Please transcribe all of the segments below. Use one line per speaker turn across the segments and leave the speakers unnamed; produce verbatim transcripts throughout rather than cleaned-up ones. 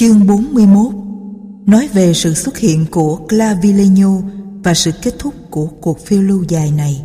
Chương bốn mươi mốt nói về sự xuất hiện của Clavileño và sự kết thúc của cuộc phiêu lưu dài này.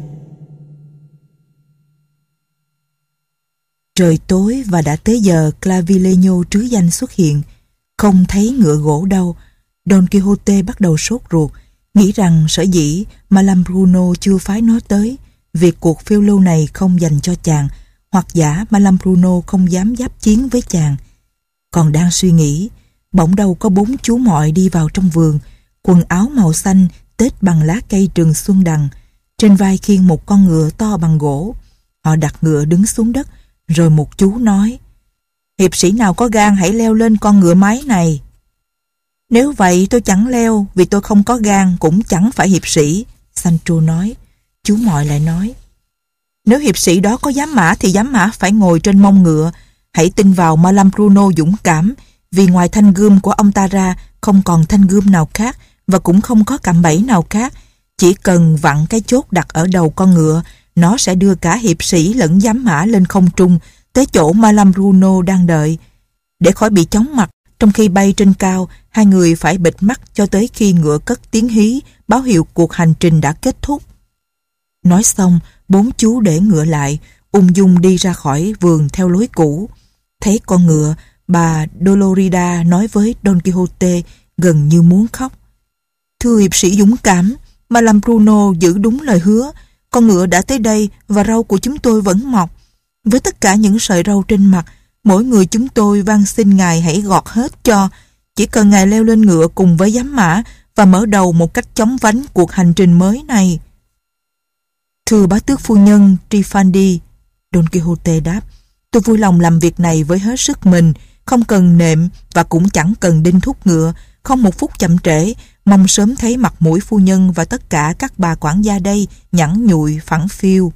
Trời tối và đã tới giờ Clavileño trứ danh xuất hiện. Không thấy ngựa gỗ đâu, Don Quixote bắt đầu sốt ruột, nghĩ rằng sở dĩ Malambruno chưa phái nó tới, việc cuộc phiêu lưu này không dành cho chàng, hoặc giả Malambruno không dám giáp chiến với chàng. Còn đang suy nghĩ, bỗng đâu có bốn chú mọi đi vào trong vườn, quần áo màu xanh tết bằng lá cây trường xuân đằng, trên vai khiêng một con ngựa to bằng gỗ. Họ đặt ngựa đứng xuống đất, rồi một chú nói: "Hiệp sĩ nào có gan hãy leo lên con ngựa mái này." "Nếu vậy tôi chẳng leo, vì tôi không có gan, cũng chẳng phải hiệp sĩ," Sancho nói. Chú mọi lại nói: "Nếu hiệp sĩ đó có giám mã thì giám mã phải ngồi trên mông ngựa. Hãy tin vào Malambruno dũng cảm, vì ngoài thanh gươm của ông ta ra không còn thanh gươm nào khác, và cũng không có cạm bẫy nào khác. Chỉ cần vặn cái chốt đặt ở đầu con ngựa, nó sẽ đưa cả hiệp sĩ lẫn giám mã lên không trung, tới chỗ Malambruno đang đợi. Để khỏi bị chóng mặt, trong khi bay trên cao, hai người phải bịt mắt cho tới khi ngựa cất tiếng hí, báo hiệu cuộc hành trình đã kết thúc." Nói xong, bốn chú để ngựa lại, ung dung đi ra khỏi vườn theo lối cũ. Thấy con ngựa, bà Dolorida nói với Don Quixote gần như muốn khóc: "Thưa hiệp sĩ dũng cảm, Malambruno giữ đúng lời hứa. Con ngựa đã tới đây và râu của chúng tôi vẫn mọc. Với tất cả những sợi râu trên mặt, mỗi người chúng tôi van xin ngài hãy gọt hết cho. Chỉ cần ngài leo lên ngựa cùng với giám mã và mở đầu một cách chóng vánh cuộc hành trình mới này." "Thưa bá tước phu nhân Trifaldi," Don Quixote đáp, "tôi vui lòng làm việc này với hết sức mình, không cần nệm và cũng chẳng cần đinh thúc ngựa, không một phút chậm trễ. Mong sớm thấy mặt mũi phu nhân và tất cả các bà quản gia đây nhẵn nhụi phẳng phiu."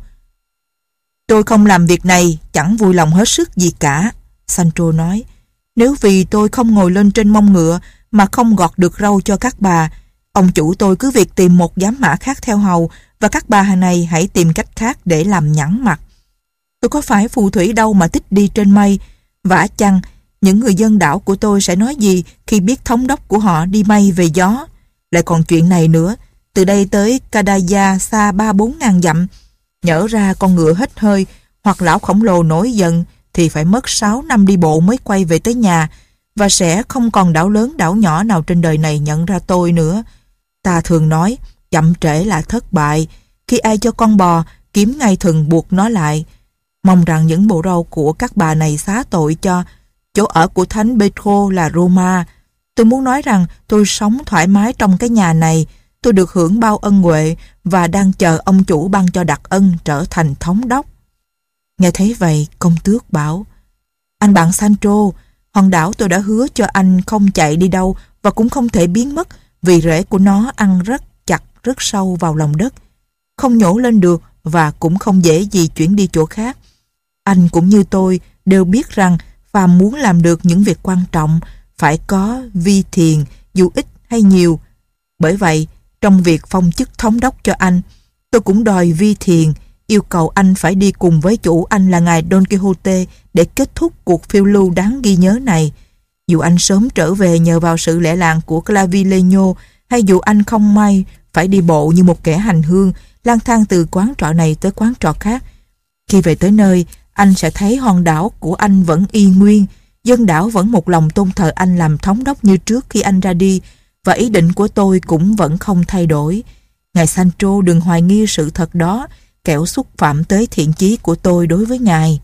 "Tôi không làm việc này, chẳng vui lòng hết sức gì cả," Sancho nói. "Nếu vì tôi không ngồi lên trên mông ngựa mà không gọt được râu cho các bà, ông chủ tôi cứ việc tìm một giám mã khác theo hầu, và các bà này hãy tìm cách khác để làm nhẵn mặt. Tôi có phải phù thủy đâu mà thích đi trên mây. Vả chăng những người dân đảo của tôi sẽ nói gì khi biết thống đốc của họ đi mây về gió? Lại còn chuyện này nữa, từ đây tới Cadaya xa ba bốn ngàn dặm. Nhỡ ra con ngựa hết hơi, hoặc lão khổng lồ nổi giận, thì phải mất sáu năm đi bộ mới quay về tới nhà, và sẽ không còn đảo lớn đảo nhỏ nào trên đời này nhận ra tôi nữa. Ta thường nói, chậm trễ là thất bại. Khi ai cho con bò, kiếm ngay thừng buộc nó lại. Mong rằng những bộ râu của các bà này xá tội cho. Chỗ ở của Thánh Pedro là Roma. Tôi muốn nói rằng tôi sống thoải mái trong cái nhà này. Tôi được hưởng bao ân huệ và đang chờ ông chủ ban cho đặc ân trở thành thống đốc." Nghe thấy vậy, công tước bảo: "Anh bạn Sancho, hòn đảo tôi đã hứa cho anh không chạy đi đâu và cũng không thể biến mất, vì rễ của nó ăn rất chặt, rất sâu vào lòng đất, không nhổ lên được và cũng không dễ gì chuyển đi chỗ khác. Anh cũng như tôi đều biết rằng phàm muốn làm được những việc quan trọng phải có vi thiền, dù ít hay nhiều. Bởi vậy, trong việc phong chức thống đốc cho anh, tôi cũng đòi vi thiền, yêu cầu anh phải đi cùng với chủ anh là ngài Don Quixote để kết thúc cuộc phiêu lưu đáng ghi nhớ này. Dù anh sớm trở về nhờ vào sự lẻ làng của Clavileño, hay dù anh không may phải đi bộ như một kẻ hành hương, lang thang từ quán trọ này tới quán trọ khác. Khi về tới nơi, anh sẽ thấy hòn đảo của anh vẫn y nguyên, dân đảo vẫn một lòng tôn thờ anh làm thống đốc như trước khi anh ra đi, và ý định của tôi cũng vẫn không thay đổi. Ngài Sancho đừng hoài nghi sự thật đó, kẻo xúc phạm tới thiện chí của tôi đối với ngài."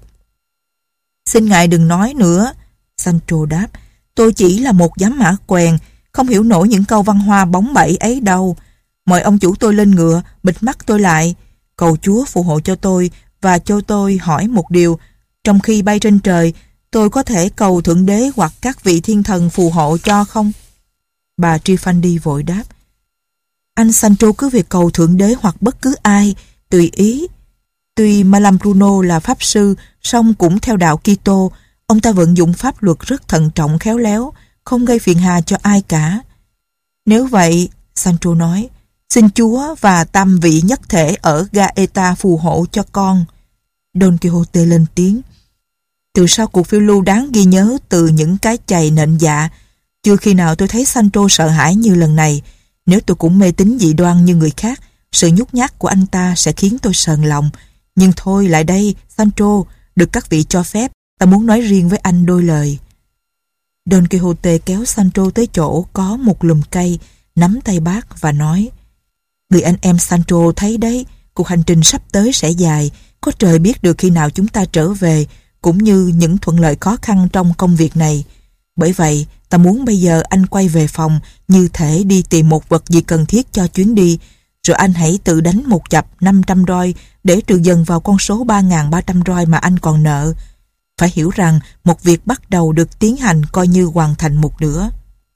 "Xin ngài đừng nói nữa," Sancho đáp. "Tôi chỉ là một giám mã quèn, không hiểu nổi những câu văn hoa bóng bẩy ấy đâu. Mời ông chủ tôi lên ngựa, bịt mắt tôi lại, cầu Chúa phù hộ cho tôi và cho tôi hỏi một điều. Trong khi bay trên trời, tôi có thể cầu Thượng Đế hoặc các vị thiên thần phù hộ cho không?" Bà Trifaldi vội đáp: "Anh Sancho cứ việc cầu Thượng Đế hoặc bất cứ ai, tùy ý. Tuy Malambruno là pháp sư, song cũng theo đạo Kitô, ông ta vận dụng pháp luật rất thận trọng khéo léo, không gây phiền hà cho ai cả." "Nếu vậy," Sancho nói, "xin Chúa và tam vị nhất thể ở Gaeta phù hộ cho con." Don Quixote lên tiếng: "Từ sau cuộc phiêu lưu đáng ghi nhớ từ những cái chày nện dạ, Chưa khi nào tôi thấy Sancho sợ hãi như lần này. Nếu tôi cũng mê tín dị đoan như người khác, sự nhút nhát của anh ta sẽ khiến tôi sờn lòng. Nhưng thôi, lại đây, Sancho, được các vị cho phép, ta muốn nói riêng với anh đôi lời. Don Quixote kéo Sancho tới chỗ có một lùm cây, nắm tay bác và nói: người anh em Sancho thấy đấy, cuộc hành trình sắp tới sẽ dài, có trời biết được khi nào chúng ta trở về, cũng như những thuận lợi khó khăn trong công việc này. Bởi vậy, ta muốn bây giờ anh quay về phòng, như thể đi tìm một vật gì cần thiết cho chuyến đi, rồi anh hãy tự đánh một chập năm trăm roi để trừ dần vào con số ba nghìn ba trăm roi mà anh còn nợ. Phải hiểu rằng một việc bắt đầu được tiến hành coi như hoàn thành một nửa.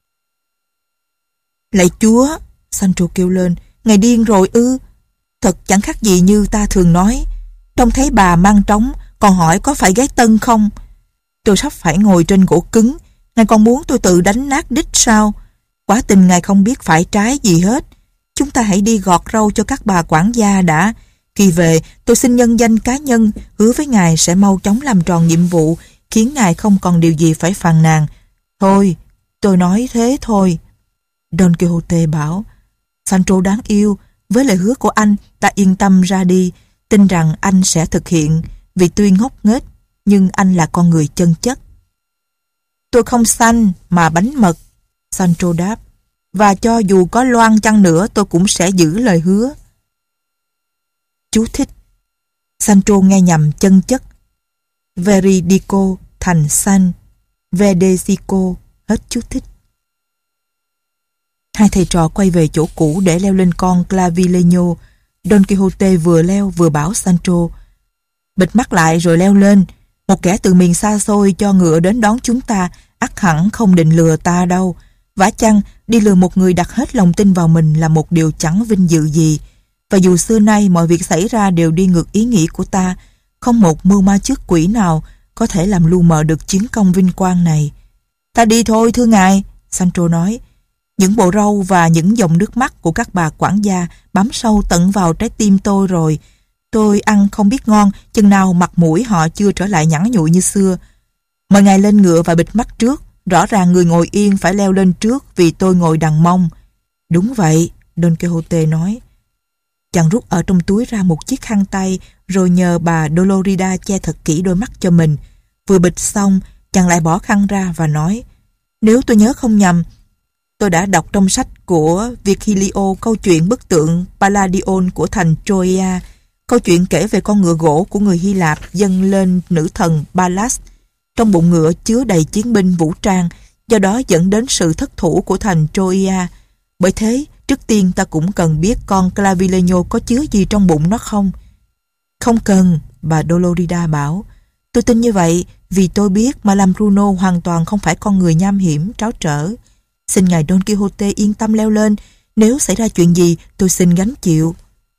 Lạy Chúa, Sancho kêu lên, ngài điên rồi ư? Thật chẳng khác gì như ta thường nói. Trông thấy bà mang trống, còn hỏi có phải gái Tân không? Tôi sắp phải ngồi trên gỗ cứng, ngài còn muốn tôi tự đánh nát đít sao? Quả tình ngài không biết phải trái gì hết. Chúng ta hãy đi gọt rau cho các bà quản gia đã. Khi về, tôi xin nhân danh cá nhân, hứa với ngài sẽ mau chóng làm tròn nhiệm vụ, khiến ngài không còn điều gì phải phàn nàn. Thôi, tôi nói thế thôi. Don Quixote bảo: Sancho đáng yêu, với lời hứa của anh, ta yên tâm ra đi, tin rằng anh sẽ thực hiện, vì tuy ngốc nghếch, nhưng anh là con người chân chất. Tôi không xanh mà bánh mật, Sancho đáp, và cho dù có loan chăng nữa tôi cũng sẽ giữ lời hứa. Chú thích: Sancho nghe nhầm chân chất. Veridico thành san, Vedesico, hết chú thích. Hai thầy trò quay về chỗ cũ để leo lên con Clavileño. Don Quixote vừa leo vừa bảo Sancho: bịt mắt lại rồi leo lên. Một kẻ từ miền xa xôi cho ngựa đến đón chúng ta, ắt hẳn không định lừa ta đâu. Vả chăng đi lừa một người đặt hết lòng tin vào mình là một điều chẳng vinh dự gì. Và dù xưa nay mọi việc xảy ra đều đi ngược ý nghĩ của ta, không một mưu ma trước quỷ nào có thể làm lu mờ được chiến công vinh quang này. Ta đi thôi thưa ngài, Sancho nói. Những bộ râu và những dòng nước mắt của các bà quản gia bám sâu tận vào trái tim tôi rồi. Tôi ăn không biết ngon, chừng nào mặt mũi họ chưa trở lại nhẵn nhụi như xưa. Mời ngài lên ngựa và bịt mắt trước. Rõ ràng người ngồi yên phải leo lên trước vì tôi ngồi đằng mông. Đúng vậy, Don Quixote nói. Chàng rút ở trong túi ra một chiếc khăn tay rồi nhờ bà Dolorida che thật kỹ đôi mắt cho mình. Vừa bịt xong, chàng lại bỏ khăn ra và nói: nếu tôi nhớ không nhầm, tôi đã đọc trong sách của Virgilio câu chuyện bức tượng Palladion của thành Troia, câu chuyện kể về con ngựa gỗ của người Hy Lạp dâng lên nữ thần Pallas. Trong bụng ngựa chứa đầy chiến binh vũ trang, do đó dẫn đến sự thất thủ của thành Troia. Bởi thế, trước tiên ta cũng cần biết con Clavileño có chứa gì trong bụng nó không? Không cần, bà Dolorida bảo. Tôi tin như vậy vì tôi biết Malam Bruno hoàn toàn không phải con người nham hiểm, tráo trở. Xin ngài Don Quixote yên tâm leo lên, nếu xảy ra chuyện gì tôi xin gánh chịu.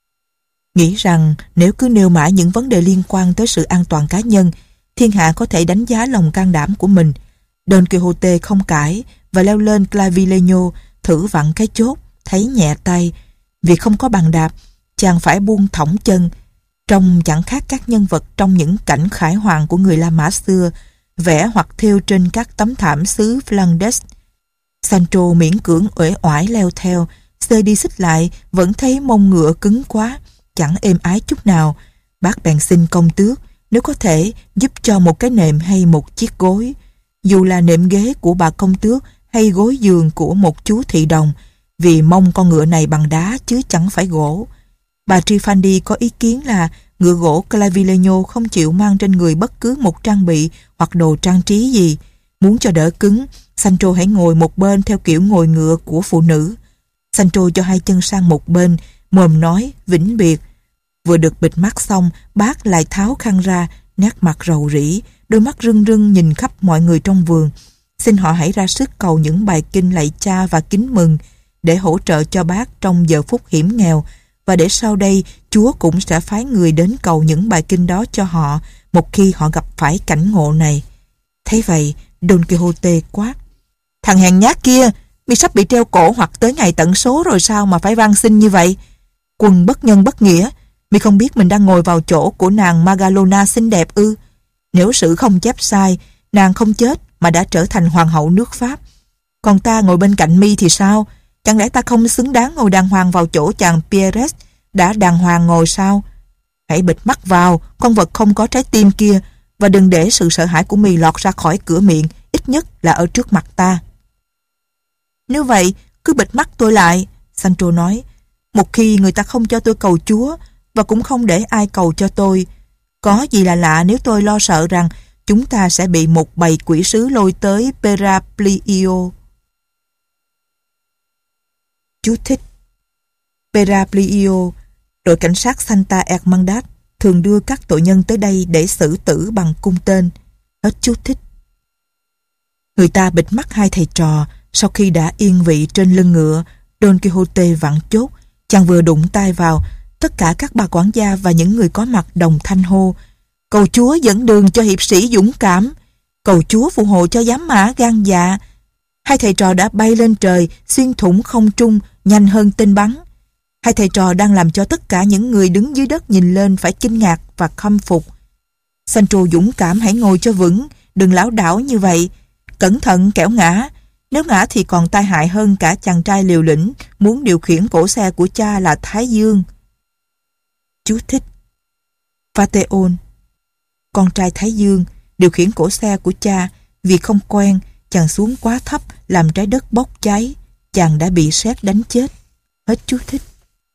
Nghĩ rằng nếu cứ nêu mãi những vấn đề liên quan tới sự an toàn cá nhân, thiên hạ có thể đánh giá lòng can đảm của mình. Don Quixote không cãi và leo lên Clavileño, thử vặn cái chốt, thấy nhẹ tay. Vì không có bàn đạp, chàng phải buông thõng chân. Trông chẳng khác các nhân vật trong những cảnh khải hoàn của người La Mã xưa, vẽ hoặc thêu trên các tấm thảm xứ Flanders. Sancho miễn cưỡng uể oải leo theo, xê đi xích lại, vẫn thấy mông ngựa cứng quá, chẳng êm ái chút nào. Bác bèn xin công tước nếu có thể giúp cho một cái nệm hay một chiếc gối, dù là nệm ghế của bà công tước hay gối giường của một chú thị đồng, vì mông con ngựa này bằng đá chứ chẳng phải gỗ. Bà Trifandi có ý kiến là ngựa gỗ Clavileño không chịu mang trên người bất cứ một trang bị hoặc đồ trang trí gì. Muốn cho đỡ cứng, Sancho hãy ngồi một bên theo kiểu ngồi ngựa của phụ nữ. Sancho cho hai chân sang một bên, mồm nói vĩnh biệt. Vừa được bịt mắt xong, bác lại tháo khăn ra, nét mặt rầu rĩ, đôi mắt rưng rưng nhìn khắp mọi người trong vườn. Xin họ hãy ra sức cầu những bài kinh lạy cha và kính mừng để hỗ trợ cho bác trong giờ phút hiểm nghèo, và để sau đây Chúa cũng sẽ phái người đến cầu những bài kinh đó cho họ một khi họ gặp phải cảnh ngộ này. Thấy vậy, Don Quixote quát: thằng hèn nhát kia, mi sắp bị treo cổ hoặc tới ngày tận số rồi sao mà phải van xin như vậy? Quần bất nhân bất nghĩa, mi không biết mình đang ngồi vào chỗ của nàng Magalona xinh đẹp ư? Nếu sự không chép sai, nàng không chết mà đã trở thành hoàng hậu nước Pháp. Còn ta ngồi bên cạnh mi thì sao? Chẳng lẽ ta không xứng đáng ngồi đàng hoàng vào chỗ chàng Pierres đã đàng hoàng ngồi sao? Hãy bịt mắt vào, con vật không có trái tim kia, và đừng để sự sợ hãi của mi lọt ra khỏi cửa miệng, ít nhất là ở trước mặt ta. Nếu vậy, cứ bịt mắt tôi lại, Sancho nói. Một khi người ta không cho tôi cầu Chúa, và cũng không để ai cầu cho tôi, có gì là lạ nếu tôi lo sợ rằng chúng ta sẽ bị một bầy quỷ sứ lôi tới Peraplio. Chú thích: Peraplio, đội cảnh sát Santa Hermandad, thường đưa các tội nhân tới đây để xử tử bằng cung tên. Hết chú thích. Người ta bịt mắt hai thầy trò. Sau khi đã yên vị trên lưng ngựa, Don Quixote vặn chốt. Chàng vừa đụng tay vào, tất cả các bà quản gia và những người có mặt đồng thanh hô: Cầu Chúa dẫn đường cho hiệp sĩ dũng cảm, cầu Chúa phù hộ cho giám mã gan dạ. Hai thầy trò đã bay lên trời, xuyên thủng không trung nhanh hơn tên bắn. Hai thầy trò đang làm cho tất cả những người đứng dưới đất nhìn lên phải kinh ngạc và khâm phục. Sancho dũng cảm, hãy ngồi cho vững, đừng lảo đảo như vậy. Cẩn thận kẻo ngã. Nếu ngã thì còn tai hại hơn cả chàng trai liều lĩnh muốn điều khiển cỗ xe của cha là Thái Dương. Chú thích: Phaeton, con trai Thái Dương, điều khiển cỗ xe của cha. Vì không quen, chàng xuống quá thấp làm trái đất bốc cháy. Chàng đã bị sét đánh chết. Hết chú thích.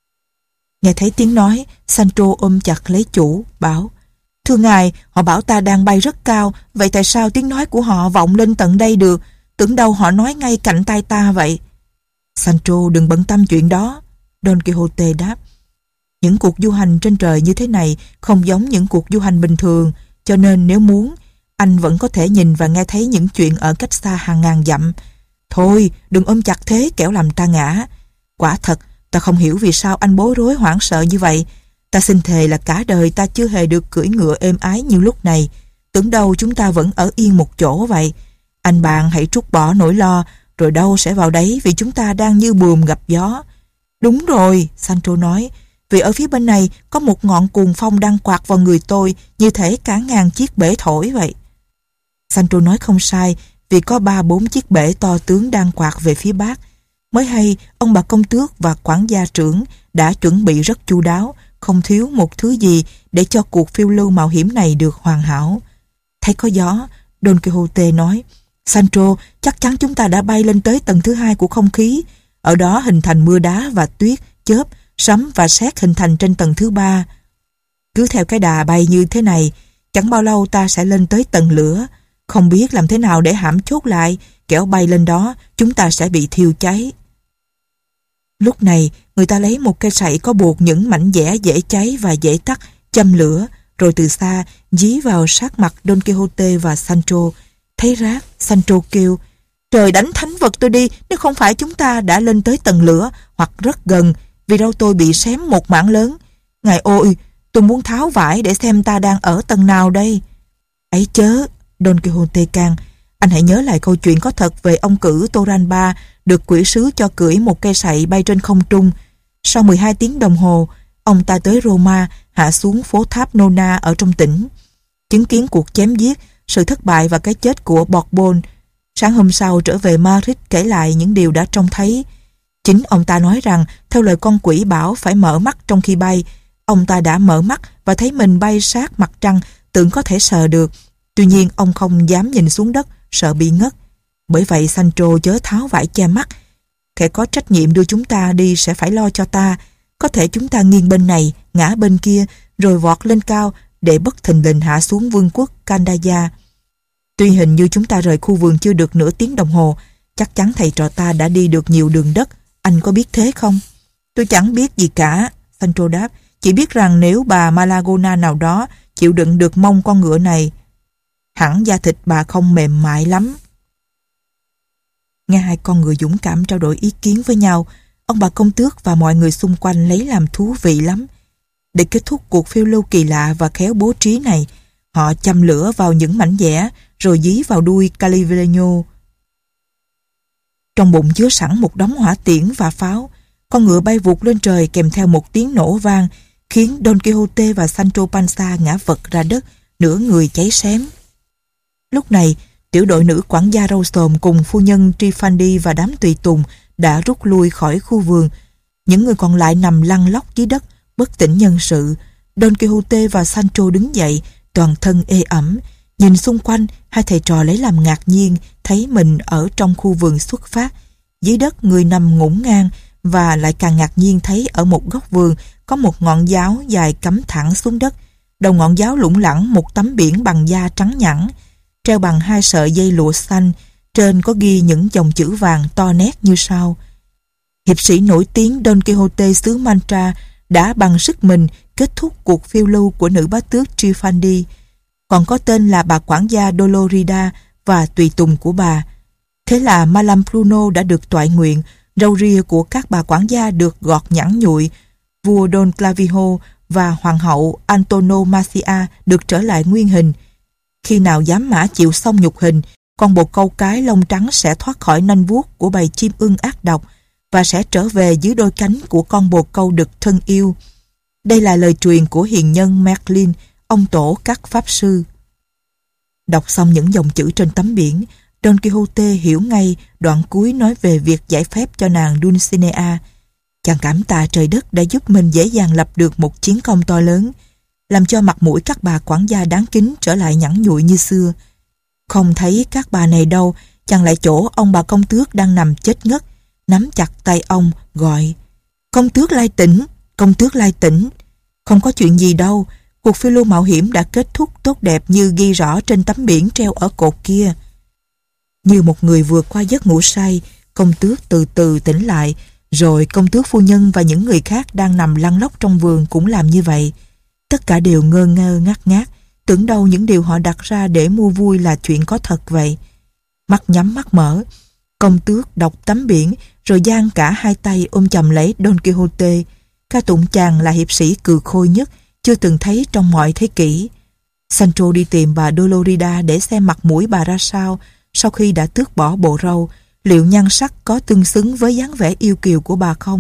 Nghe thấy tiếng nói, Sancho ôm chặt lấy chủ, bảo: Thưa ngài, họ bảo ta đang bay rất cao, vậy tại sao tiếng nói của họ vọng lên tận đây được? Tưởng đâu họ nói ngay cạnh tai ta vậy. Sancho đừng bận tâm chuyện đó, Don Quixote đáp. Những cuộc du hành trên trời như thế này không giống những cuộc du hành bình thường, cho nên nếu muốn, anh vẫn có thể nhìn và nghe thấy những chuyện ở cách xa hàng ngàn dặm. Thôi, đừng ôm chặt thế kẻo làm ta ngã. Quả thật, ta không hiểu vì sao anh bối rối hoảng sợ như vậy. Ta xin thề là cả đời ta chưa hề được cưỡi ngựa êm ái như lúc này. Tưởng đâu chúng ta vẫn ở yên một chỗ vậy. Anh bạn hãy trút bỏ nỗi lo, rồi đâu sẽ vào đấy vì chúng ta đang như buồm gặp gió. Đúng rồi, Sancho nói, vì ở phía bên này có một ngọn cuồng phong đang quạt vào người tôi như thể cả ngàn chiếc bể thổi vậy. Sancho nói không sai, vì có ba bốn chiếc bể to tướng đang quạt về phía bắc. Mới hay, ông bà công tước và quản gia trưởng đã chuẩn bị rất chu đáo, không thiếu một thứ gì để cho cuộc phiêu lưu mạo hiểm này được hoàn hảo. Thấy có gió, Don Quixote nói: Sancho, chắc chắn chúng ta đã bay lên tới tầng thứ hai của không khí. Ở đó hình thành mưa đá và tuyết, chớp, sấm và sét hình thành trên tầng thứ ba. Cứ theo cái đà bay như thế này, chẳng bao lâu ta sẽ lên tới tầng lửa. Không biết làm thế nào để hãm chốt lại, kẻo bay lên đó chúng ta sẽ bị thiêu cháy. Lúc này, người ta lấy một cây sậy có buộc những mảnh vẽ dễ cháy và dễ tắt, châm lửa, rồi từ xa dí vào sát mặt Don Quixote và Sancho. Thấy rát, Sancho kêu: Trời đánh thánh vật tôi đi, nếu không phải chúng ta đã lên tới tầng lửa hoặc rất gần, vì đâu tôi bị xém một mảng lớn. Ngài ôi, tôi muốn tháo vải để xem ta đang ở tầng nào đây. Ấy chớ, Don Quixote can, anh hãy nhớ lại câu chuyện có thật về ông cử Torralba được quỷ sứ cho cưỡi một cây sậy bay trên không trung. Sau mười hai tiếng đồng hồ, ông ta tới Roma, hạ xuống phố tháp Nona ở trong tỉnh. Chứng kiến cuộc chém giết, sự thất bại và cái chết của Borbón. Sáng hôm sau trở về Madrid kể lại những điều đã trông thấy. Chính ông ta nói rằng theo lời con quỷ bảo phải mở mắt trong khi bay. Ông ta đã mở mắt và thấy mình bay sát mặt trăng, tưởng có thể sờ được. Tuy nhiên ông không dám nhìn xuống đất, sợ bị ngất. Bởi vậy Sancho chớ tháo vải che mắt. Kẻ có trách nhiệm đưa chúng ta đi sẽ phải lo cho ta. Có thể chúng ta nghiêng bên này, ngã bên kia, rồi vọt lên cao để bất thình lình hạ xuống vương quốc Candaya. Tuy hình như chúng ta rời khu vườn chưa được nửa tiếng đồng hồ, chắc chắn thầy trò ta đã đi được nhiều đường đất. Anh có biết thế không? Tôi chẳng biết gì cả, Sancho đáp. Chỉ biết rằng nếu bà Malagona nào đó chịu đựng được mông con ngựa này, hẳn da thịt bà không mềm mại lắm. Nghe hai con ngựa dũng cảm trao đổi ý kiến với nhau, ông bà công tước và mọi người xung quanh lấy làm thú vị lắm. Để kết thúc cuộc phiêu lưu kỳ lạ và khéo bố trí này, họ châm lửa vào những mảnh vẽ rồi dí vào đuôi Clavileño. Trong bụng chứa sẵn một đống hỏa tiễn và pháo. Con ngựa bay vụt lên trời kèm theo một tiếng nổ vang, khiến Don Quixote và Sancho Panza ngã vật ra đất, nửa người cháy xém. Lúc này, Tiểu đội nữ quản gia râu xồm cùng phu nhân Trifandi và đám tùy tùng đã rút lui khỏi khu vườn. Những người còn lại nằm lăn lóc dưới đất, bất tỉnh nhân sự. Don Quixote và Sancho đứng dậy, toàn thân ê ẩm. Nhìn xung quanh, hai thầy trò lấy làm ngạc nhiên thấy mình ở trong khu vườn xuất phát. Dưới đất người nằm ngổn ngang, và lại càng ngạc nhiên thấy ở một góc vườn có một ngọn giáo dài cắm thẳng xuống đất. Đầu ngọn giáo lủng lẳng một tấm biển bằng da trắng nhẵn, treo bằng hai sợi dây lụa xanh, trên có ghi những dòng chữ vàng to nét như sau: hiệp sĩ nổi tiếng Don Quixote xứ Mancha đã bằng sức mình kết thúc cuộc phiêu lưu của nữ bá tước Trifandi, còn có tên là bà quản gia Dolorida và tùy tùng của bà. Thế là Malambruno đã được toại nguyện, râu ria của các bà quản gia được gọt nhẵn nhụi, vua Don Clavijo và hoàng hậu Antonomasia được trở lại nguyên hình. Khi nào dám mã chịu xong nhục hình, con bồ câu cái lông trắng sẽ thoát khỏi nanh vuốt của bầy chim ưng ác độc và sẽ trở về dưới đôi cánh của con bồ câu đực thân yêu. Đây là lời truyền của hiền nhân Merlin, ông tổ các pháp sư. Đọc xong những dòng chữ trên tấm biển, Don Quixote hiểu ngay đoạn cuối nói về việc giải phép cho nàng Dulcinea. Chàng cảm tạ trời đất đã giúp mình dễ dàng lập được một chiến công to lớn, làm cho mặt mũi các bà quản gia đáng kính trở lại nhẵn nhụi như xưa. Không thấy các bà này đâu, chàng lại chỗ ông bà công tước đang nằm chết ngất, nắm chặt tay ông gọi: công tước Lai Tĩnh, công tước Lai Tĩnh. Không có chuyện gì đâu, cuộc phiêu lưu mạo hiểm đã kết thúc tốt đẹp như ghi rõ trên tấm biển treo ở cột kia. Như một người vừa qua giấc ngủ say, công tước từ từ tỉnh lại, rồi công tước phu nhân và những người khác đang nằm lăn lóc trong vườn cũng làm như vậy. Tất cả đều ngơ ngơ ngác ngác, tưởng đâu những điều họ đặt ra để mua vui là chuyện có thật vậy. Mắt nhắm mắt mở, công tước đọc tấm biển rồi giang cả hai tay ôm chầm lấy Don Quixote, ca tụng chàng là hiệp sĩ cừ khôi nhất chưa từng thấy trong mọi thế kỷ. Sancho đi tìm bà Dolorida để xem mặt mũi bà ra sao sau khi đã tước bỏ bộ râu, liệu nhan sắc có tương xứng với dáng vẻ yêu kiều của bà không.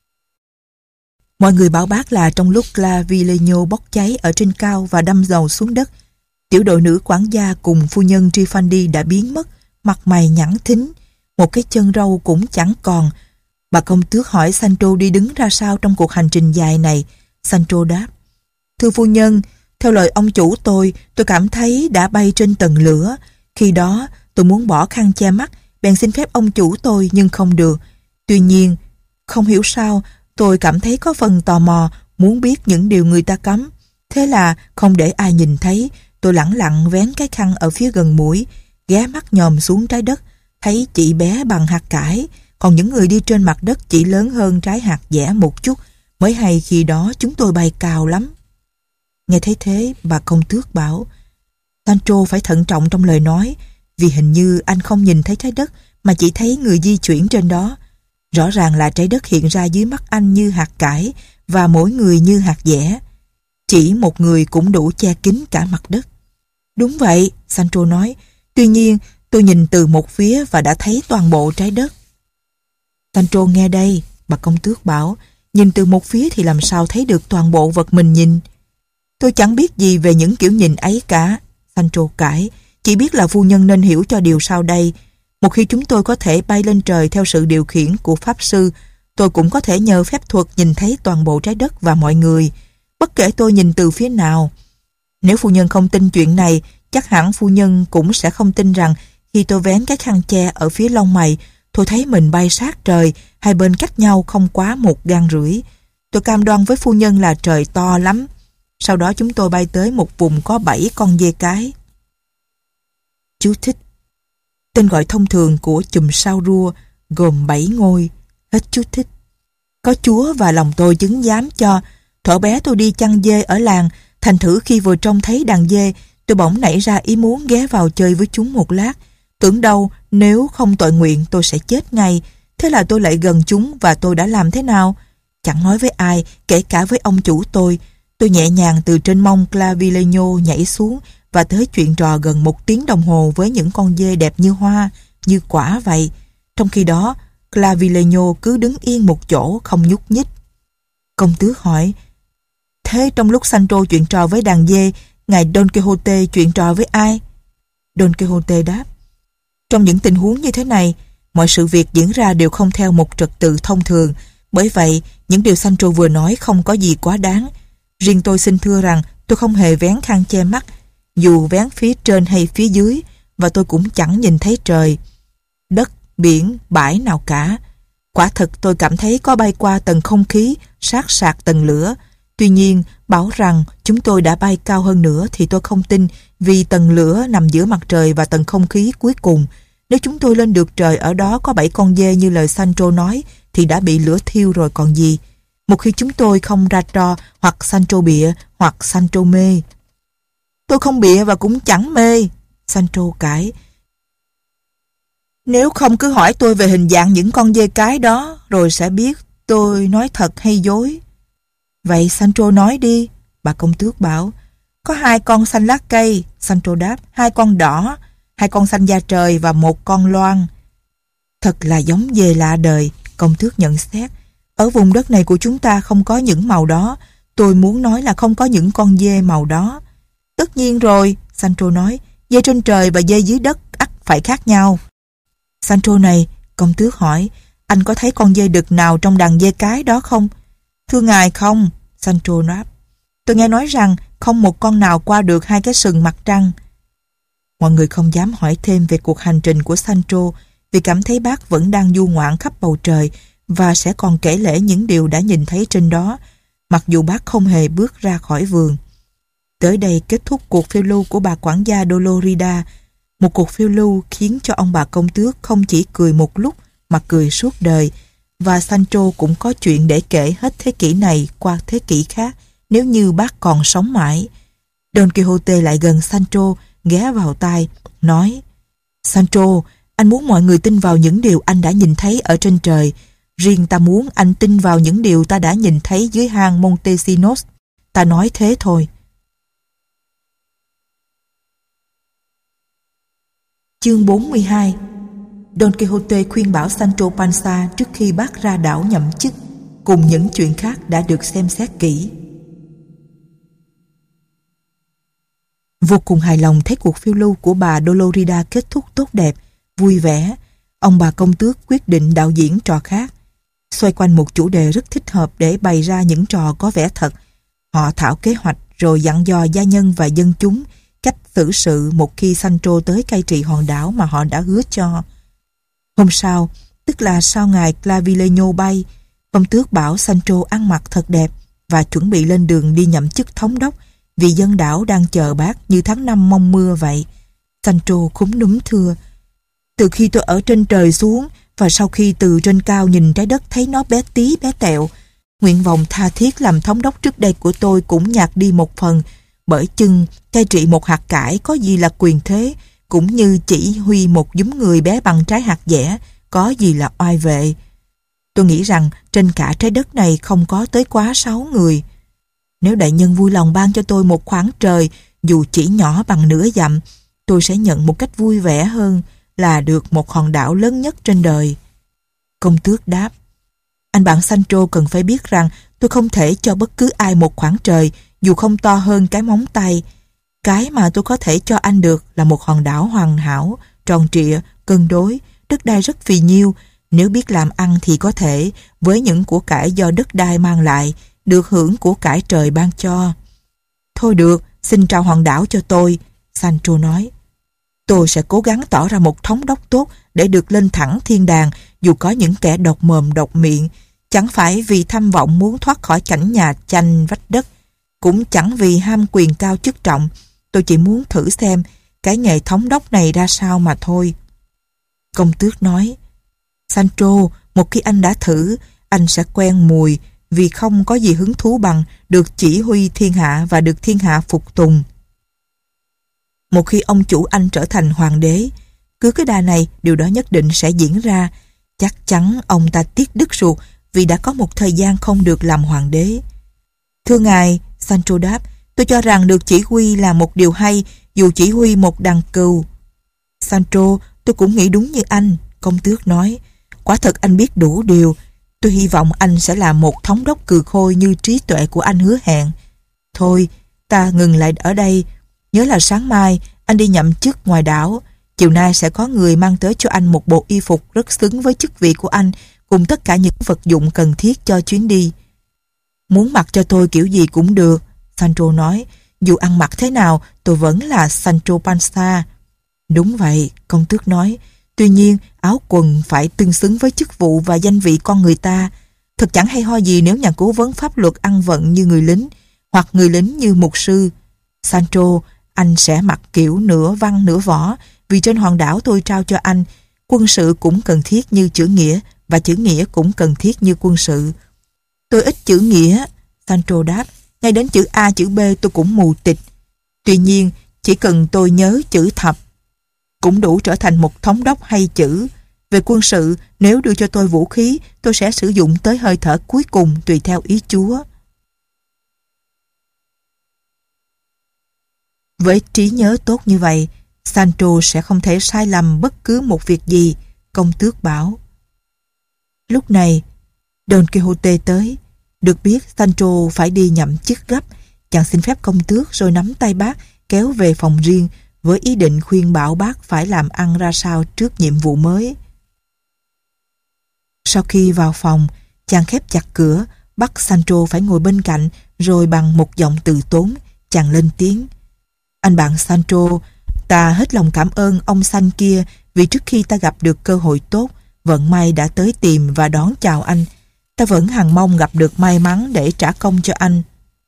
Mọi người bảo bác là trong lúc Clavileño bốc cháy ở trên cao và đâm dầu xuống đất, tiểu đội nữ quản gia cùng phu nhân Trifandi đã biến mất, mặt mày nhẵn thính, một cái chân râu cũng chẳng còn. Bà công tước hỏi Sancho đi đứng ra sao trong cuộc hành trình dài này. Sancho đáp: thưa phu nhân, theo lời ông chủ tôi, tôi cảm thấy đã bay trên tầng lửa. Khi đó tôi muốn bỏ khăn che mắt, bèn xin phép ông chủ tôi nhưng không được. Tuy nhiên, không hiểu sao, tôi cảm thấy có phần tò mò, muốn biết những điều người ta cấm. Thế là không để ai nhìn thấy, tôi lẳng lặng vén cái khăn ở phía gần mũi, ghé mắt nhòm xuống trái đất, thấy chỉ bé bằng hạt cải, còn những người đi trên mặt đất chỉ lớn hơn trái hạt dẻ một chút. Mới hay khi đó chúng tôi bay cao lắm. Nghe thấy thế, bà công tước bảo: Sancho phải thận trọng trong lời nói, vì hình như anh không nhìn thấy trái đất mà chỉ thấy người di chuyển trên đó. Rõ ràng là trái đất hiện ra dưới mắt anh như hạt cải và mỗi người như hạt dẻ. Chỉ một người cũng đủ che kín cả mặt đất. Đúng vậy, Sancho nói. Tuy nhiên, tôi nhìn từ một phía và đã thấy toàn bộ trái đất. Sancho nghe đây, bà công tước bảo, nhìn từ một phía thì làm sao thấy được toàn bộ vật mình nhìn. Tôi chẳng biết gì về những kiểu nhìn ấy cả, Sancho cãi. Chỉ biết là phu nhân nên hiểu cho điều sau đây. Một khi chúng tôi có thể bay lên trời theo sự điều khiển của Pháp Sư, tôi cũng có thể nhờ phép thuật nhìn thấy toàn bộ trái đất và mọi người, bất kể tôi nhìn từ phía nào. Nếu phu nhân không tin chuyện này, chắc hẳn phu nhân cũng sẽ không tin rằng khi tôi vén cái khăn che ở phía lông mày, tôi thấy mình bay sát trời, hai bên cách nhau không quá một gang rưỡi. Tôi cam đoan với phu nhân là trời to lắm. Sau đó chúng tôi bay tới một vùng có bảy con dê cái. Chú thích: tên gọi thông thường của chùm sao rua gồm bảy ngôi. Hết chú thích. Có Chúa và lòng tôi chứng giám cho, thuở bé tôi đi chăn dê ở làng, thành thử khi vừa trông thấy đàn dê, tôi bỗng nảy ra ý muốn ghé vào chơi với chúng một lát. Tưởng đâu nếu không tội nguyện tôi sẽ chết ngay. Thế là tôi lại gần chúng và tôi đã làm thế nào? Chẳng nói với ai, kể cả với ông chủ tôi. Tôi nhẹ nhàng từ trên mông Clavileño nhảy xuống và tới chuyện trò gần một tiếng đồng hồ với những con dê đẹp như hoa, như quả vậy. Trong khi đó, Clavileño cứ đứng yên một chỗ không nhúc nhích. Công tước hỏi: thế trong lúc Sancho chuyện trò với đàn dê, ngài Don Quixote chuyện trò với ai? Don Quixote đáp: Trong những tình huống như thế này, mọi sự việc diễn ra đều không theo một trật tự thông thường. Bởi vậy, những điều Sancho vừa nói không có gì quá đáng. Riêng tôi xin thưa rằng tôi không hề vén khăn che mắt, dù vén phía trên hay phía dưới, và tôi cũng chẳng nhìn thấy trời, đất, biển, bãi nào cả. Quả thực tôi cảm thấy có bay qua tầng không khí, sát sạc tầng lửa. Tuy nhiên, bảo rằng chúng tôi đã bay cao hơn nữa thì tôi không tin, vì tầng lửa nằm giữa mặt trời và tầng không khí cuối cùng. Nếu chúng tôi lên được trời ở đó có bảy con dê như lời Sancho nói thì đã bị lửa thiêu rồi còn gì. Một khi chúng tôi không ra trò, hoặc Sancho bịa hoặc Sancho mê. Tôi không bịa và cũng chẳng mê, Sancho cãi. Nếu không cứ hỏi tôi về hình dạng những con dê cái đó, rồi sẽ biết tôi nói thật hay dối. Vậy Sancho nói đi, bà công tước bảo. Có hai con xanh lá cây, Sancho đáp, hai con đỏ, hai con xanh da trời và một con loan. Thật là giống dê lạ đời, công tước nhận xét. Ở vùng đất này của chúng ta không có những màu đó. Tôi muốn nói là không có những con dê màu đó. Tất nhiên rồi, Sancho nói, dê trên trời và dê dưới đất ắt phải khác nhau. Sancho này, công tước hỏi, anh có thấy con dê đực nào trong đàn dê cái đó không? Thưa ngài không, Sancho đáp. Tôi nghe nói rằng không một con nào qua được hai cái sừng mặt trăng. Mọi người không dám hỏi thêm về cuộc hành trình của Sancho vì cảm thấy bác vẫn đang du ngoạn khắp bầu trời và sẽ còn kể lể những điều đã nhìn thấy trên đó, mặc dù bác không hề bước ra khỏi vườn. Tới đây kết thúc cuộc phiêu lưu của bà quản gia Dolorida, một cuộc phiêu lưu khiến cho ông bà công tước không chỉ cười một lúc mà cười suốt đời, và Sancho cũng có chuyện để kể hết thế kỷ này qua thế kỷ khác nếu như bác còn sống mãi. Don Quixote lại gần Sancho, ghé vào tai, nói: Sancho, anh muốn mọi người tin vào những điều anh đã nhìn thấy ở trên trời. Riêng ta muốn anh tin vào những điều ta đã nhìn thấy dưới hang Montesinos. Ta nói thế thôi. Chương bốn mươi hai. Don Quixote khuyên bảo Sancho Panza trước khi bác ra đảo nhậm chức, cùng những chuyện khác đã được xem xét kỹ. Vô cùng hài lòng thấy cuộc phiêu lưu của bà Dolorida kết thúc tốt đẹp, vui vẻ. Ông bà công tước quyết định đạo diễn trò khác, xoay quanh một chủ đề rất thích hợp để bày ra những trò có vẻ thật. Họ thảo kế hoạch rồi dặn dò gia nhân và dân chúng cách xử sự một khi Sancho tới cai trị hòn đảo mà họ đã hứa cho. Hôm sau, tức là sau ngày Clavileño bay, công tước bảo Sancho ăn mặc thật đẹp và chuẩn bị lên đường đi nhậm chức thống đốc, vì dân đảo đang chờ bác như tháng năm mong mưa vậy. Sancho khúm núm thưa: Từ khi tôi ở trên trời xuống và sau khi từ trên cao nhìn trái đất thấy nó bé tí bé tẹo, nguyện vọng tha thiết làm thống đốc trước đây của tôi cũng nhạt đi một phần, bởi chừng cai trị một hạt cải có gì là quyền thế, cũng như chỉ huy một giúm người bé bằng trái hạt dẻ có gì là oai vệ. Tôi nghĩ rằng trên cả trái đất này không có tới quá sáu người. Nếu đại nhân vui lòng ban cho tôi một khoảng trời, dù chỉ nhỏ bằng nửa dặm, tôi sẽ nhận một cách vui vẻ hơn là được một hòn đảo lớn nhất trên đời. Công tước đáp: Anh bạn Sancho cần phải biết rằng tôi không thể cho bất cứ ai một khoảng trời, dù không to hơn cái móng tay. Cái mà tôi có thể cho anh được là một hòn đảo hoàn hảo, tròn trịa, cân đối, đất đai rất phì nhiêu. Nếu biết làm ăn thì có thể, với những của cải do đất đai mang lại, được hưởng của cải trời ban cho. Thôi được, xin trao hòn đảo cho tôi, Sancho nói. Tôi sẽ cố gắng tỏ ra một thống đốc tốt để được lên thẳng thiên đàng, dù có những kẻ độc mồm độc miệng, chẳng phải vì tham vọng muốn thoát khỏi cảnh nhà tranh vách đất, cũng chẳng vì ham quyền cao chức trọng. Tôi chỉ muốn thử xem cái nghề thống đốc này ra sao mà thôi. Công tước nói: Sancho, một khi anh đã thử, anh sẽ quen mùi, vì không có gì hứng thú bằng được chỉ huy thiên hạ và được thiên hạ phục tùng. Một khi ông chủ anh trở thành hoàng đế, cứ cái đà này điều đó nhất định sẽ diễn ra. Chắc chắn ông ta tiếc đứt ruột vì đã có một thời gian không được làm hoàng đế. Thưa ngài, Sancho đáp, tôi cho rằng được chỉ huy là một điều hay, dù chỉ huy một đàn cừu. Sancho, tôi cũng nghĩ đúng như anh, công tước nói. Quả thật anh biết đủ điều. Tôi hy vọng anh sẽ là một thống đốc cừ khôi như trí tuệ của anh hứa hẹn. Thôi, ta ngừng lại ở đây. Nhớ là sáng mai anh đi nhậm chức ngoài đảo. Chiều nay sẽ có người mang tới cho anh một bộ y phục rất xứng với chức vị của anh, cùng tất cả những vật dụng cần thiết cho chuyến đi. Muốn mặc cho tôi kiểu gì cũng được, Sancho nói. Dù ăn mặc thế nào, tôi vẫn là Sancho Panza. Đúng vậy, công tước nói. Tuy nhiên, áo quần phải tương xứng với chức vụ và danh vị con người ta. Thật chẳng hay ho gì nếu nhà cố vấn pháp luật ăn vận như người lính, hoặc người lính như mục sư. Sancho, anh sẽ mặc kiểu nửa văn nửa võ, vì trên hòn đảo tôi trao cho anh, quân sự cũng cần thiết như chữ nghĩa, và chữ nghĩa cũng cần thiết như quân sự. Tôi ít chữ nghĩa, Sancho đáp, ngay đến chữ A chữ B tôi cũng mù tịt. Tuy nhiên, chỉ cần tôi nhớ chữ thập, cũng đủ trở thành một thống đốc hay chữ. Về quân sự, nếu đưa cho tôi vũ khí, tôi sẽ sử dụng tới hơi thở cuối cùng tùy theo ý Chúa. Với trí nhớ tốt như vậy, Sancho sẽ không thể sai lầm bất cứ một việc gì, công tước bảo. Lúc này, Don Quixote tới. Được biết Sancho phải đi nhậm chức gấp, chàng xin phép công tước rồi nắm tay bác kéo về phòng riêng với ý định khuyên bảo bác phải làm ăn ra sao trước nhiệm vụ mới. Sau khi vào phòng, chàng khép chặt cửa, bắt Sancho phải ngồi bên cạnh, rồi bằng một giọng từ tốn, chàng lên tiếng. Anh bạn Sancho, ta hết lòng cảm ơn ông xanh kia vì trước khi ta gặp được cơ hội tốt, vận may đã tới tìm và đón chào anh. Ta vẫn hằng mong gặp được may mắn để trả công cho anh.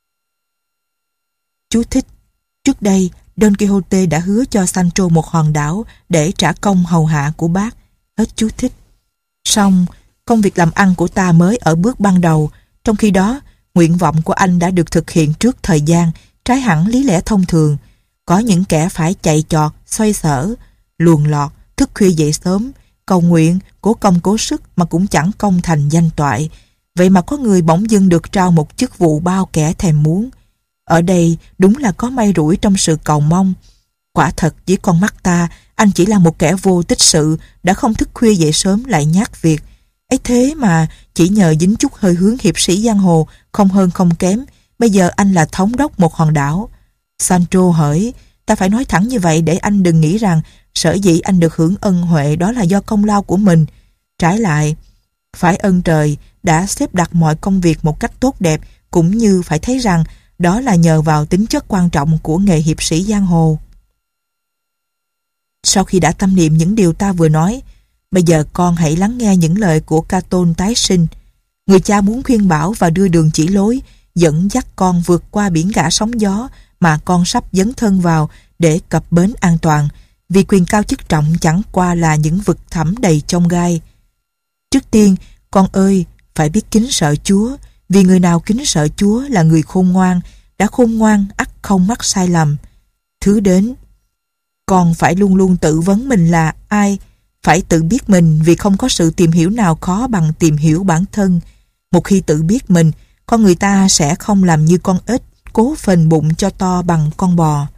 Chú thích. Trước đây, Don Quixote đã hứa cho Sancho một hòn đảo để trả công hầu hạ của bác. Hết chú thích. Song, công việc làm ăn của ta mới ở bước ban đầu, trong khi đó, nguyện vọng của anh đã được thực hiện trước thời gian, trái hẳn lý lẽ thông thường. Có những kẻ phải chạy chọt, xoay sở, luồn lọt, thức khuya dậy sớm, cầu nguyện, cố công cố sức mà cũng chẳng công thành danh toại. Vậy mà có người bỗng dưng được trao một chức vụ bao kẻ thèm muốn. Ở đây đúng là có may rủi trong sự cầu mong. Quả thật với con mắt ta, anh chỉ là một kẻ vô tích sự, đã không thức khuya dậy sớm lại nhát việc. Ấy thế mà chỉ nhờ dính chút hơi hướng hiệp sĩ giang hồ, không hơn không kém, bây giờ anh là thống đốc một hòn đảo. Sancho hỡi, ta phải nói thẳng như vậy để anh đừng nghĩ rằng sở dĩ anh được hưởng ân huệ đó là do công lao của mình. Trái lại, phải ơn trời đã xếp đặt mọi công việc một cách tốt đẹp, cũng như phải thấy rằng đó là nhờ vào tính chất quan trọng của nghề hiệp sĩ giang hồ. Sau khi đã tâm niệm những điều ta vừa nói, bây giờ con hãy lắng nghe những lời của Caton tái sinh. Người cha muốn khuyên bảo và đưa đường chỉ lối, dẫn dắt con vượt qua biển gã sóng gió mà con sắp dấn thân vào để cập bến an toàn, vì quyền cao chức trọng chẳng qua là những vực thẳm đầy chông gai. Trước tiên, con ơi, phải biết kính sợ Chúa, vì người nào kính sợ Chúa là người khôn ngoan, đã khôn ngoan ắt không mắc sai lầm. Thứ đến, con phải luôn luôn tự vấn mình là ai, phải tự biết mình, vì không có sự tìm hiểu nào khó bằng tìm hiểu bản thân. Một khi tự biết mình, con người ta sẽ không làm như con ếch, cố phền bụng cho to bằng con bò.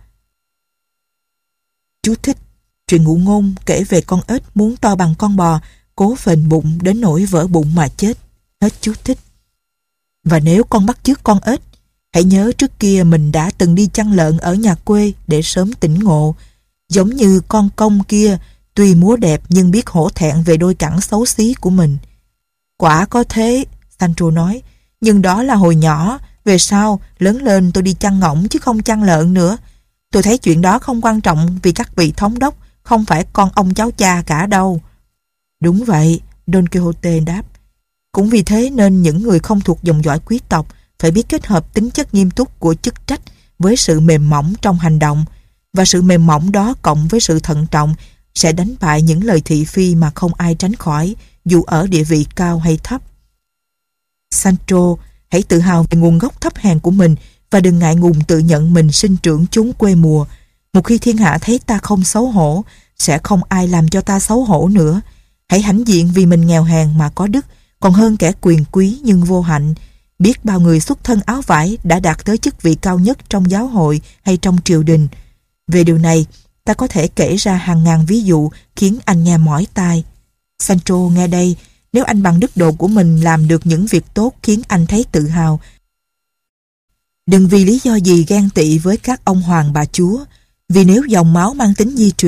Chú thích. Truyện ngụ ngôn kể về con ếch muốn to bằng con bò, cố phền bụng đến nỗi vỡ bụng mà chết. Hết chú thích. Và nếu con bắt chước con ếch, hãy nhớ trước kia mình đã từng đi chăn lợn ở nhà quê để sớm tỉnh ngộ. Giống như con công kia, tuy múa đẹp nhưng biết hổ thẹn về đôi cẳng xấu xí của mình. Quả có thế, Sancho nói, nhưng đó là hồi nhỏ, về sau, lớn lên tôi đi chăn ngỗng chứ không chăn lợn nữa. Tôi thấy chuyện đó không quan trọng vì các vị thống đốc không phải con ông cháu cha cả đâu. Đúng vậy, Don Quixote đáp. Cũng vì thế nên những người không thuộc dòng dõi quý tộc phải biết kết hợp tính chất nghiêm túc của chức trách với sự mềm mỏng trong hành động, và sự mềm mỏng đó cộng với sự thận trọng sẽ đánh bại những lời thị phi mà không ai tránh khỏi, dù ở địa vị cao hay thấp. Sancho, hãy tự hào về nguồn gốc thấp hèn của mình và đừng ngại ngùng tự nhận mình sinh trưởng chốn quê mùa. Một khi thiên hạ thấy ta không xấu hổ, sẽ không ai làm cho ta xấu hổ nữa. Hãy hãnh diện vì mình nghèo hèn mà có đức, còn hơn kẻ quyền quý nhưng vô hạnh. Biết bao người xuất thân áo vải đã đạt tới chức vị cao nhất trong giáo hội hay trong triều đình. Về điều này, ta có thể kể ra hàng ngàn ví dụ khiến anh nghe mỏi tai. Sancho nghe đây, nếu anh bằng đức độ của mình làm được những việc tốt khiến anh thấy tự hào, đừng vì lý do gì ghen tị với các ông hoàng bà chúa, vì nếu dòng máu mang tính di truyền,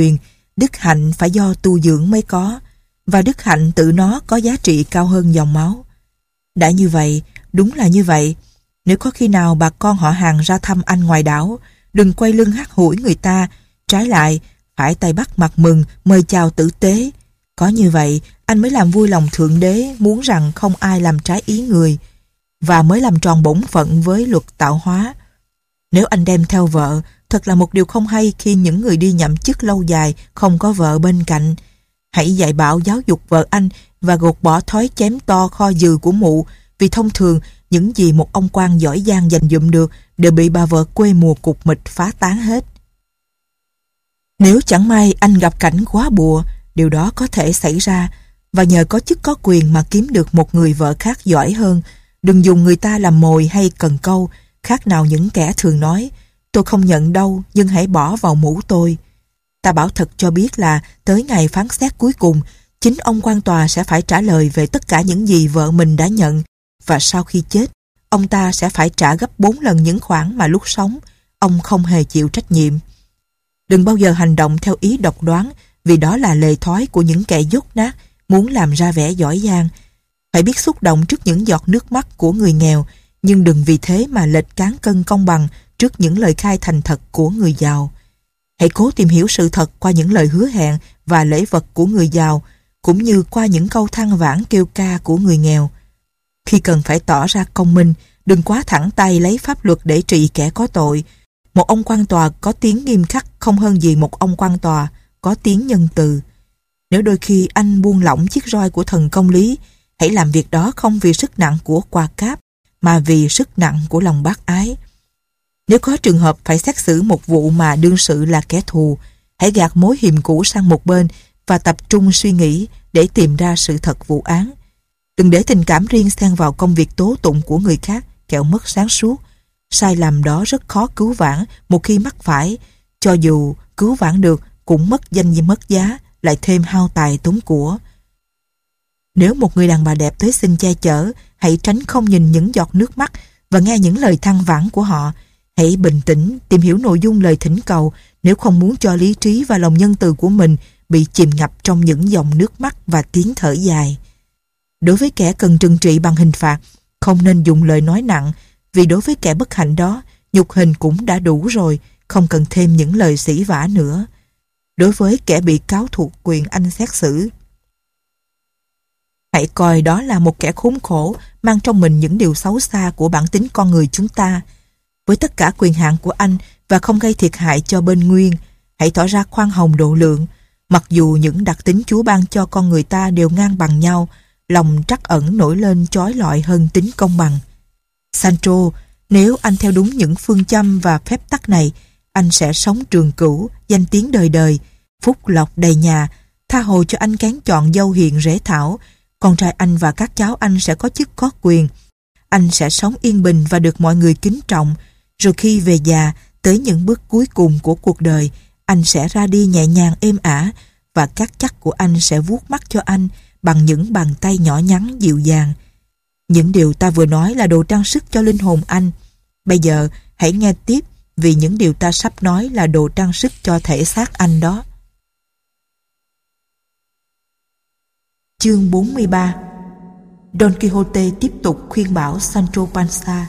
đức hạnh phải do tu dưỡng mới có, và đức hạnh tự nó có giá trị cao hơn dòng máu. Đã như vậy, đúng là như vậy. Nếu có khi nào bà con họ hàng ra thăm anh ngoài đảo, đừng quay lưng hắt hủi người ta, trái lại, phải tay bắt mặt mừng, mời chào tử tế. Có như vậy, anh mới làm vui lòng Thượng Đế, muốn rằng không ai làm trái ý người, và mới làm tròn bổn phận với luật tạo hóa. Nếu anh đem theo vợ, thật là một điều không hay khi những người đi nhậm chức lâu dài không có vợ bên cạnh. Hãy dạy bảo giáo dục vợ anh và gột bỏ thói chém to kho dừ của mụ, vì thông thường những gì một ông quan giỏi giang dành dụm được đều bị bà vợ quê mùa cục mịch phá tán hết. Nếu chẳng may anh gặp cảnh quá bùa, điều đó có thể xảy ra, và nhờ có chức có quyền mà kiếm được một người vợ khác giỏi hơn. Đừng dùng người ta làm mồi hay cần câu, khác nào những kẻ thường nói, tôi không nhận đâu, nhưng hãy bỏ vào mũ tôi. Ta bảo thật cho biết là tới ngày phán xét cuối cùng, chính ông quan tòa sẽ phải trả lời về tất cả những gì vợ mình đã nhận, và sau khi chết, ông ta sẽ phải trả gấp bốn lần những khoản mà lúc sống ông không hề chịu trách nhiệm. Đừng bao giờ hành động theo ý độc đoán, vì đó là lề thói của những kẻ dốt nát muốn làm ra vẻ giỏi giang. Phải biết xúc động trước những giọt nước mắt của người nghèo, nhưng đừng vì thế mà lệch cán cân công bằng trước những lời khai thành thật của người giàu. Hãy cố tìm hiểu sự thật qua những lời hứa hẹn và lễ vật của người giàu, cũng như qua những câu than vãn kêu ca của người nghèo. Khi cần phải tỏ ra công minh, đừng quá thẳng tay lấy pháp luật để trị kẻ có tội. Một ông quan tòa có tiếng nghiêm khắc không hơn gì một ông quan tòa có tiếng nhân từ. Nếu đôi khi anh buông lỏng chiếc roi của thần công lý, hãy làm việc đó không vì sức nặng của quà cáp, mà vì sức nặng của lòng bác ái. Nếu có trường hợp phải xét xử một vụ mà đương sự là kẻ thù, hãy gạt mối hiềm cũ sang một bên và tập trung suy nghĩ để tìm ra sự thật vụ án. Đừng để tình cảm riêng xen vào công việc tố tụng của người khác, kẻo mất sáng suốt. Sai lầm đó rất khó cứu vãn một khi mắc phải, cho dù cứu vãn được cũng mất danh mất giá, lại thêm hao tài tốn của. Nếu một người đàn bà đẹp tới xin che chở, hãy tránh không nhìn những giọt nước mắt và nghe những lời than vãn của họ. Hãy bình tĩnh tìm hiểu nội dung lời thỉnh cầu, nếu không muốn cho lý trí và lòng nhân từ của mình bị chìm ngập trong những dòng nước mắt và tiếng thở dài. Đối với kẻ cần trừng trị bằng hình phạt, không nên dùng lời nói nặng, vì đối với kẻ bất hạnh đó, nhục hình cũng đã đủ rồi, không cần thêm những lời sỉ vả nữa. Đối với kẻ bị cáo thuộc quyền anh xét xử, hãy coi đó là một kẻ khốn khổ, mang trong mình những điều xấu xa của bản tính con người chúng ta. Với tất cả quyền hạn của anh và không gây thiệt hại cho bên nguyên, hãy tỏ ra khoan hồng độ lượng. Mặc dù những đặc tính Chúa ban cho con người ta đều ngang bằng nhau, lòng trắc ẩn nổi lên chói lọi hơn tính công bằng. Sancho, nếu anh theo đúng những phương châm và phép tắc này, anh sẽ sống trường cửu, danh tiếng đời đời, phúc lộc đầy nhà, tha hồ cho anh kén chọn dâu hiền rễ thảo. Con trai anh và các cháu anh sẽ có chức có quyền. Anh sẽ sống yên bình và được mọi người kính trọng. Rồi khi về già, tới những bước cuối cùng của cuộc đời, anh sẽ ra đi nhẹ nhàng êm ả, và các chắc của anh sẽ vuốt mắt cho anh bằng những bàn tay nhỏ nhắn dịu dàng. Những điều ta vừa nói là đồ trang sức cho linh hồn anh. Bây giờ hãy nghe tiếp, vì những điều ta sắp nói là đồ trang sức cho thể xác anh đó. Chương bốn mươi ba. Don Quixote tiếp tục khuyên bảo Sancho Panza.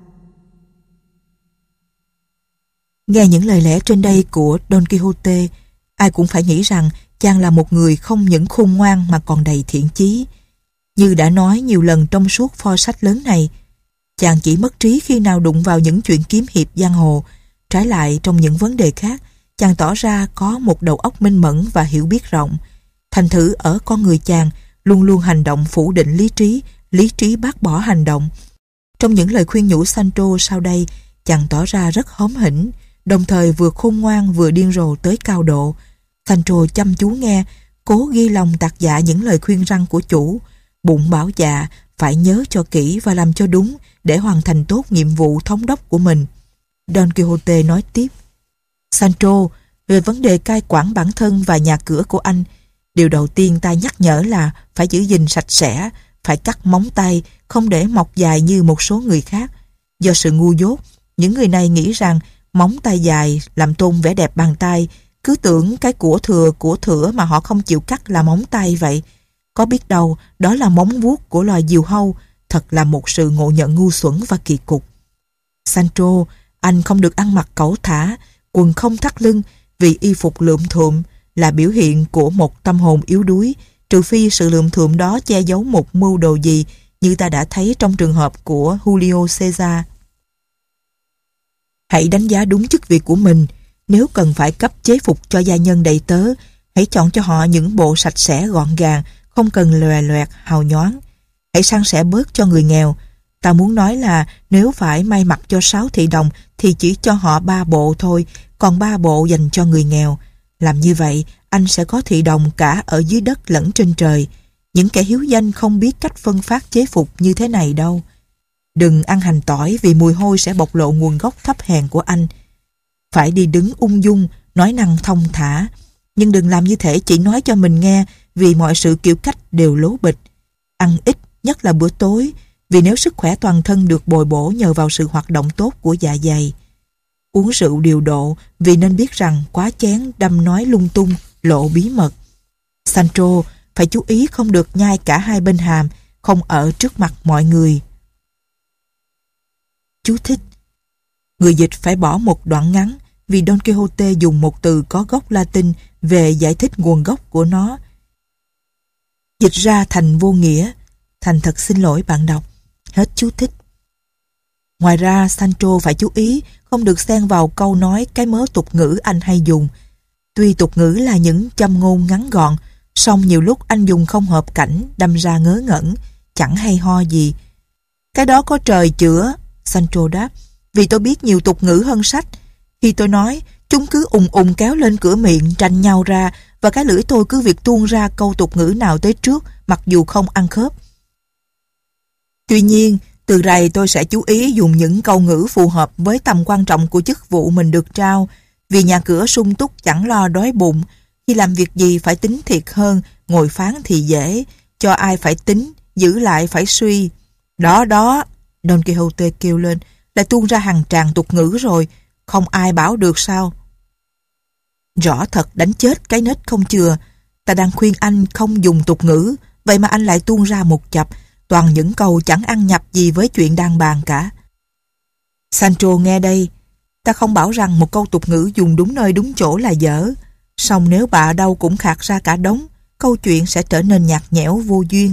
Nghe những lời lẽ trên đây của Don Quixote, ai cũng phải nghĩ rằng chàng là một người không những khôn ngoan mà còn đầy thiện chí. Như đã nói nhiều lần trong suốt pho sách lớn này, chàng chỉ mất trí khi nào đụng vào những chuyện kiếm hiệp giang hồ. Trái lại, trong những vấn đề khác, chàng tỏ ra có một đầu óc minh mẫn và hiểu biết rộng. Thành thử ở con người chàng luôn luôn hành động phủ định lý trí, lý trí bác bỏ hành động. Trong những lời khuyên nhủ Sancho sau đây, chàng tỏ ra rất hóm hỉnh, đồng thời vừa khôn ngoan vừa điên rồ tới cao độ. Sancho chăm chú nghe, cố ghi lòng tạc dạ những lời khuyên răn của chủ, bụng bảo dạ phải nhớ cho kỹ và làm cho đúng để hoàn thành tốt nhiệm vụ thống đốc của mình. Don Quixote nói tiếp: Sancho, về vấn đề cai quản bản thân và nhà cửa của anh, điều đầu tiên ta nhắc nhở là phải giữ gìn sạch sẽ, phải cắt móng tay, không để mọc dài như một số người khác. Do sự ngu dốt, những người này nghĩ rằng móng tay dài làm tôn vẻ đẹp bàn tay, cứ tưởng cái của thừa của thửa mà họ không chịu cắt là móng tay vậy. Có biết đâu đó là móng vuốt của loài diều hâu. Thật là một sự ngộ nhận ngu xuẩn và kỳ cục. Sancho, anh không được ăn mặc cẩu thả, quần không thắt lưng, vì y phục lượm thượm là biểu hiện của một tâm hồn yếu đuối, trừ phi sự lượm thượm đó che giấu một mưu đồ gì, như ta đã thấy trong trường hợp của Julio Caesar. Hãy đánh giá đúng chức việc của mình. Nếu cần phải cấp chế phục cho gia nhân đầy tớ, hãy chọn cho họ những bộ sạch sẽ gọn gàng, không cần lòe loẹt, hào nhoáng. Hãy san sẻ bớt cho người nghèo. Ta muốn nói là nếu phải may mặc cho sáu thị đồng thì chỉ cho họ ba bộ thôi, còn ba bộ dành cho người nghèo. Làm như vậy, anh sẽ có thị đồng cả ở dưới đất lẫn trên trời. Những kẻ hiếu danh không biết cách phân phát chế phục như thế này đâu. Đừng ăn hành tỏi vì mùi hôi sẽ bộc lộ nguồn gốc thấp hèn của anh. Phải đi đứng ung dung, nói năng thông thả. Nhưng đừng làm như thể chỉ nói cho mình nghe, vì mọi sự kiểu cách đều lố bịch. Ăn ít, nhất là bữa tối, vì nếu sức khỏe toàn thân được bồi bổ nhờ vào sự hoạt động tốt của dạ dày. Uống rượu điều độ, vì nên biết rằng quá chén đâm nói lung tung, lộ bí mật. Sancho phải chú ý không được nhai cả hai bên hàm, không ở trước mặt mọi người. Chú thích: người dịch phải bỏ một đoạn ngắn vì Don Quixote dùng một từ có gốc Latin về giải thích nguồn gốc của nó. Dịch ra thành vô nghĩa. Thành thật xin lỗi bạn đọc. Hết chú thích. Ngoài ra, Sancho phải chú ý không được xen vào câu nói cái mớ tục ngữ anh hay dùng. Tuy tục ngữ là những châm ngôn ngắn gọn, song nhiều lúc anh dùng không hợp cảnh, đâm ra ngớ ngẩn, chẳng hay ho gì. Cái đó có trời chữa, Sancho đáp, vì tôi biết nhiều tục ngữ hơn sách. Khi tôi nói, chúng cứ ùng ùng kéo lên cửa miệng, tranh nhau ra, và cái lưỡi tôi cứ việc tuôn ra câu tục ngữ nào tới trước, mặc dù không ăn khớp. Tuy nhiên, từ rày tôi sẽ chú ý dùng những câu ngữ phù hợp với tầm quan trọng của chức vụ mình được trao, vì nhà cửa sung túc chẳng lo đói bụng, khi làm việc gì phải tính thiệt hơn, ngồi phán thì dễ, cho ai phải tính, giữ lại phải suy. Đó đó, Don Quixote kêu lên, lại tuôn ra hàng tràng tục ngữ rồi, không ai bảo được sao? Rõ thật đánh chết cái nết không chừa. Ta đang khuyên anh không dùng tục ngữ, vậy mà anh lại tuôn ra một chập, toàn những câu chẳng ăn nhập gì với chuyện đang bàn cả. Sancho nghe đây, ta không bảo rằng một câu tục ngữ dùng đúng nơi đúng chỗ là dở, song nếu bà đâu cũng khạc ra cả đống, câu chuyện sẽ trở nên nhạt nhẽo vô duyên.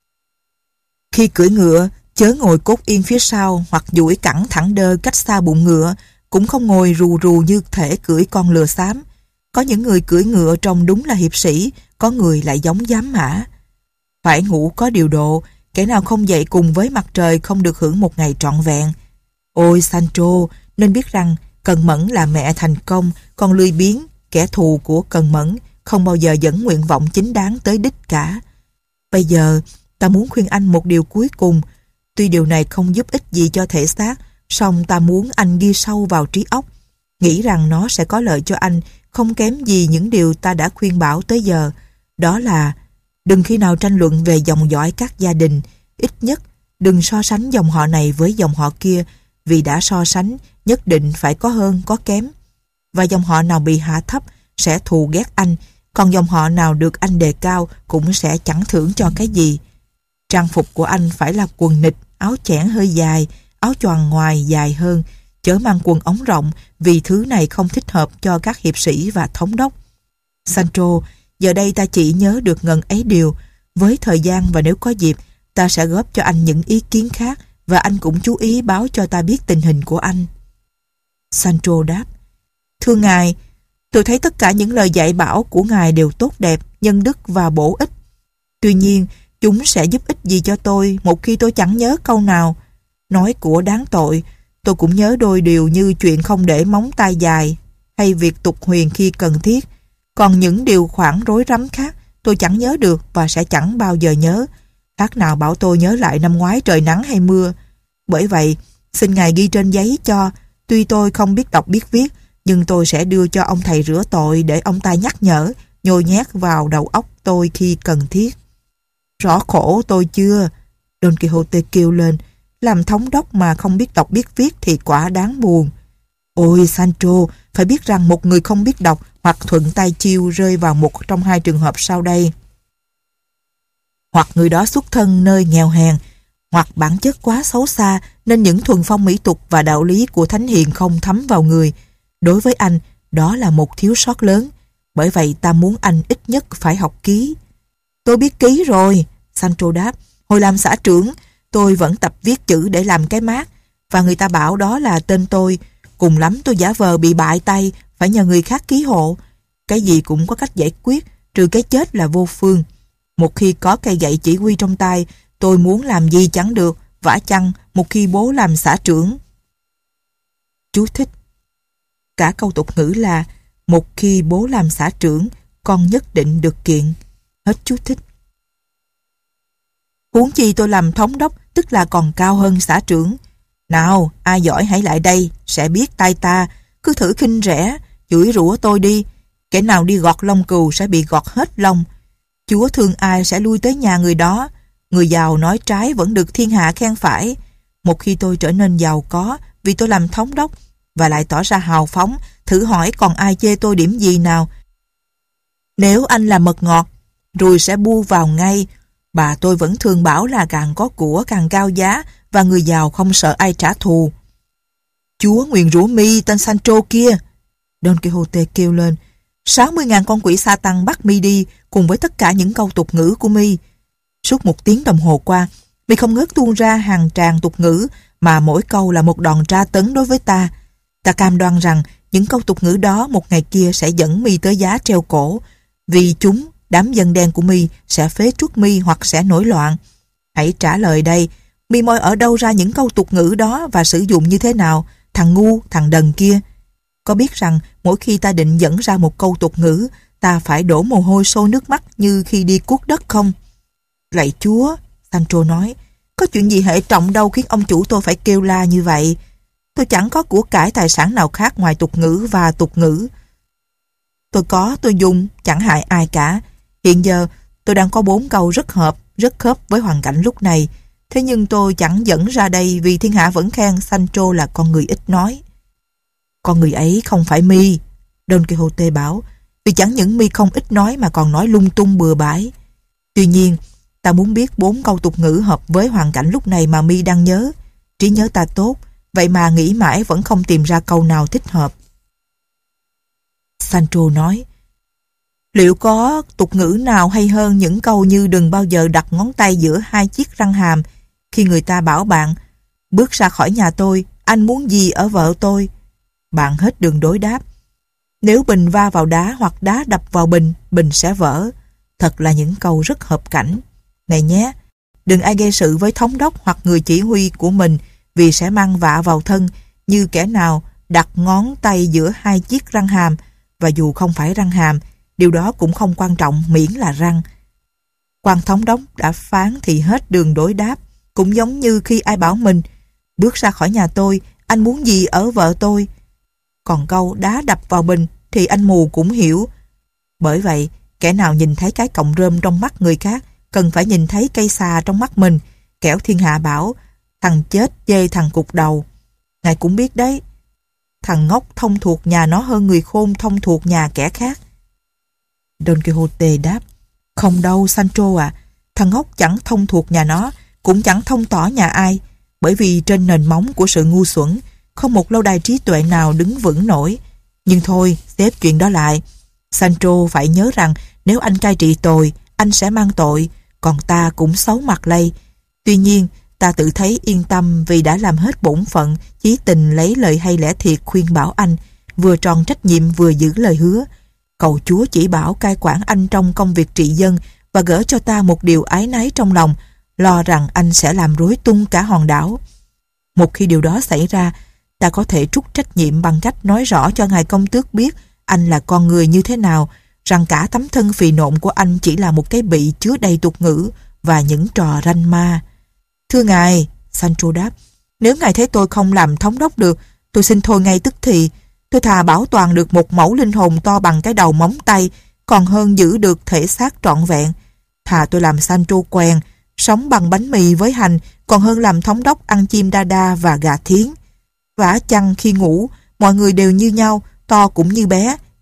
Khi cưỡi ngựa, chớ ngồi cốt yên phía sau hoặc duỗi cẳng thẳng đơ cách xa bụng ngựa, cũng không ngồi rù rù như thể cưỡi con lừa xám. Có những người cưỡi ngựa trông đúng là hiệp sĩ, có người lại giống giám mã. Phải ngủ có điều độ, kẻ nào không dậy cùng với mặt trời không được hưởng một ngày trọn vẹn. Ôi Sancho, nên biết rằng Cần Mẫn là mẹ thành công, còn lười biếng, kẻ thù của Cần Mẫn, không bao giờ dẫn nguyện vọng chính đáng tới đích cả. Bây giờ, ta muốn khuyên anh một điều cuối cùng. Tuy điều này không giúp ích gì cho thể xác, song ta muốn anh ghi sâu vào trí óc, nghĩ rằng nó sẽ có lợi cho anh, không kém gì những điều ta đã khuyên bảo tới giờ. Đó là đừng khi nào tranh luận về dòng dõi các gia đình, ít nhất đừng so sánh dòng họ này với dòng họ kia, vì đã so sánh nhất định phải có hơn có kém. Và dòng họ nào bị hạ thấp sẽ thù ghét anh, còn dòng họ nào được anh đề cao cũng sẽ chẳng thưởng cho cái gì. Trang phục của anh phải là quần nịt, áo chẽn hơi dài, áo choàng ngoài dài hơn, chớ mang quần ống rộng vì thứ này không thích hợp cho các hiệp sĩ và thống đốc. Sancho, giờ đây ta chỉ nhớ được ngần ấy điều. Với thời gian và nếu có dịp, ta sẽ góp cho anh những ý kiến khác và anh cũng chú ý báo cho ta biết tình hình của anh. Sancho đáp, thưa ngài, tôi thấy tất cả những lời dạy bảo của ngài đều tốt đẹp, nhân đức và bổ ích. Tuy nhiên, chúng sẽ giúp ích gì cho tôi một khi tôi chẳng nhớ câu nào. Nói của đáng tội, tôi cũng nhớ đôi điều như chuyện không để móng tay dài hay việc tục huyền khi cần thiết. Còn những điều khoản rối rắm khác tôi chẳng nhớ được và sẽ chẳng bao giờ nhớ. Khác nào bảo tôi nhớ lại năm ngoái trời nắng hay mưa. Bởi vậy, xin ngài ghi trên giấy cho. Tuy tôi không biết đọc biết viết, nhưng tôi sẽ đưa cho ông thầy rửa tội để ông ta nhắc nhở, nhồi nhét vào đầu óc tôi khi cần thiết. Rõ khổ tôi chưa? Don Quixote kêu lên, làm thống đốc mà không biết đọc biết viết thì quả đáng buồn. Ôi Sancho, phải biết rằng một người không biết đọc hoặc thuận tay chiêu rơi vào một trong hai trường hợp sau đây. Hoặc người đó xuất thân nơi nghèo hèn, hoặc bản chất quá xấu xa nên những thuần phong mỹ tục và đạo lý của thánh hiền không thấm vào người. Đối với anh, đó là một thiếu sót lớn. Bởi vậy ta muốn anh ít nhất phải học ký. Tôi biết ký rồi, Sancho đáp. Hồi làm xã trưởng, tôi vẫn tập viết chữ để làm cái mác, và người ta bảo đó là tên tôi. Cùng lắm tôi giả vờ bị bại tay, phải nhờ người khác ký hộ. Cái gì cũng có cách giải quyết, trừ cái chết là vô phương. Một khi có cây gậy chỉ huy trong tay, tôi muốn làm gì chẳng được, vả chăng một khi bố làm xã trưởng. Chú thích. Cả câu tục ngữ là một khi bố làm xã trưởng, con nhất định được kiện. Hết chú thích. Huống chi tôi làm thống đốc, tức là còn cao hơn xã trưởng. Nào, ai giỏi hãy lại đây, sẽ biết tay ta. Cứ thử khinh rẻ, chửi rủa tôi đi. Kẻ nào đi gọt lông cừu sẽ bị gọt hết lông. Chúa thương ai sẽ lui tới nhà người đó. Người giàu nói trái vẫn được thiên hạ khen phải. Một khi tôi trở nên giàu có vì tôi làm thống đốc và lại tỏ ra hào phóng, thử hỏi còn ai chê tôi điểm gì nào. Nếu anh là mật ngọt, rồi sẽ bu vào ngay. Bà tôi vẫn thường bảo là càng có của càng cao giá, và người giàu không sợ ai trả thù. Chúa nguyền rủa mi tên Sancho kia, Don Quixote kêu lên. sáu mươi ngàn con quỷ sa tăng bắt mi đi cùng với tất cả những câu tục ngữ của mi. Suốt một tiếng đồng hồ qua, mi không ngớt tuôn ra hàng tràng tục ngữ mà mỗi câu là một đòn tra tấn đối với ta. Ta cam đoan rằng những câu tục ngữ đó một ngày kia sẽ dẫn mi tới giá treo cổ. Vì chúng, đám dân đen của mi sẽ phế truất mi hoặc sẽ nổi loạn. Hãy trả lời đây, mi moi ở đâu ra những câu tục ngữ đó và sử dụng như thế nào, thằng ngu, thằng đần kia? Có biết rằng mỗi khi ta định dẫn ra một câu tục ngữ, ta phải đổ mồ hôi sôi nước mắt như khi đi cuốc đất không? Lạy Chúa, Sancho nói, có chuyện gì hệ trọng đâu khiến ông chủ tôi phải kêu la như vậy? Tôi chẳng có của cải tài sản nào khác ngoài tục ngữ và tục ngữ. Tôi có, tôi dùng, chẳng hại ai cả. Hiện giờ tôi đang có bốn câu rất hợp, rất khớp với hoàn cảnh lúc này. Thế nhưng tôi chẳng dẫn ra đây vì thiên hạ vẫn khen Sancho là con người ít nói. Con người ấy không phải mi, Don Quixote bảo, vì chẳng những mi không ít nói mà còn nói lung tung bừa bãi. Tuy nhiên, ta muốn biết bốn câu tục ngữ hợp với hoàn cảnh lúc này mà mi đang nhớ. Trí nhớ ta tốt, vậy mà nghĩ mãi vẫn không tìm ra câu nào thích hợp. Sancho nói, liệu có tục ngữ nào hay hơn những câu như đừng bao giờ đặt ngón tay giữa hai chiếc răng hàm khi người ta bảo bạn bước ra khỏi nhà tôi, anh muốn gì ở vợ tôi? Bạn hết đường đối đáp. Nếu bình va vào đá hoặc đá đập vào bình, bình sẽ vỡ. Thật là những câu rất hợp cảnh. Này nhé, đừng ai gây sự với thống đốc hoặc người chỉ huy của mình vì sẽ mang vạ vào thân như kẻ nào đặt ngón tay giữa hai chiếc răng hàm, và dù không phải răng hàm, điều đó cũng không quan trọng miễn là răng. Quan thống đốc đã phán thì hết đường đối đáp, cũng giống như khi ai bảo mình bước ra khỏi nhà tôi, anh muốn gì ở vợ tôi? Còn câu đá đập vào bình thì anh mù cũng hiểu. Bởi vậy, kẻ nào nhìn thấy cái cọng rơm trong mắt người khác cần phải nhìn thấy cây xà trong mắt mình, kẻo thiên hạ bảo thằng chết chê thằng cục đầu. Ngài cũng biết đấy, thằng ngốc thông thuộc nhà nó hơn người khôn thông thuộc nhà kẻ khác. Don Quixote đáp, không đâu Sancho à, thằng ngốc chẳng thông thuộc nhà nó, cũng chẳng thông tỏ nhà ai, bởi vì trên nền móng của sự ngu xuẩn, không một lâu đài trí tuệ nào đứng vững nổi. Nhưng thôi, xếp chuyện đó lại. Sancho phải nhớ rằng nếu anh cai trị tồi, anh sẽ mang tội, còn ta cũng xấu mặt lây. Tuy nhiên, ta tự thấy yên tâm vì đã làm hết bổn phận, chí tình lấy lời hay lẽ thiệt khuyên bảo anh, vừa tròn trách nhiệm vừa giữ lời hứa. Cầu Chúa chỉ bảo cai quản anh trong công việc trị dân và gỡ cho ta một điều ái náy trong lòng, lo rằng anh sẽ làm rối tung cả hòn đảo. Một khi điều đó xảy ra, ta có thể trút trách nhiệm bằng cách nói rõ cho ngài công tước biết anh là con người như thế nào, rằng cả tấm thân phì nộn của anh chỉ là một cái bị chứa đầy tục ngữ và những trò ranh ma. Thưa ngài, Sancho đáp, nếu ngài thấy tôi không làm thống đốc được, tôi xin thôi ngay tức thì. Tôi thà bảo toàn được một mẫu linh hồn to bằng cái đầu móng tay, còn hơn giữ được thể xác trọn vẹn. Thà tôi làm Sancho quèn, sống bằng bánh mì với hành, còn hơn làm thống đốc ăn chim đa đa và gà thiến. Vả chăng khi ngủ, mọi người đều như nhau, to cũng như bé,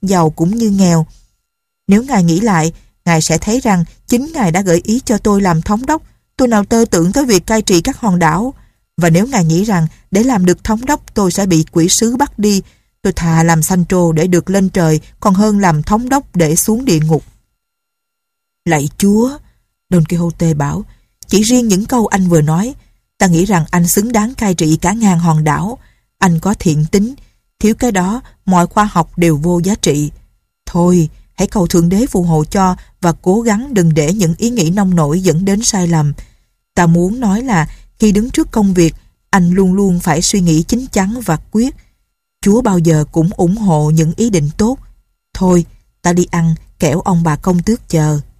giàu cũng như nghèo. Nếu Ngài nghĩ lại, Ngài sẽ thấy rằng chính Ngài đã gợi ý cho tôi làm thống đốc. Tôi nào tơ tưởng tới việc cai trị các hòn đảo. Và nếu Ngài nghĩ rằng để làm được thống đốc tôi sẽ bị quỷ sứ bắt đi, tôi thà làm Sancho để được lên trời còn hơn làm thống đốc để xuống địa ngục. Lạy Chúa, Don Quixote bảo, chỉ riêng những câu anh vừa nói, ta nghĩ rằng anh xứng đáng cai trị cả ngàn hòn đảo. Anh có thiện tính, thiếu cái đó mọi khoa học đều vô giá trị. Thôi, hãy cầu Thượng Đế phù hộ cho và cố gắng đừng để những ý nghĩ nông nổi dẫn đến sai lầm. Ta muốn nói là khi đứng trước công việc, anh luôn luôn phải suy nghĩ chín chắn và quyết. Chúa bao giờ cũng ủng hộ những ý định tốt. Thôi, ta đi ăn, kẻo ông bà công tước chờ.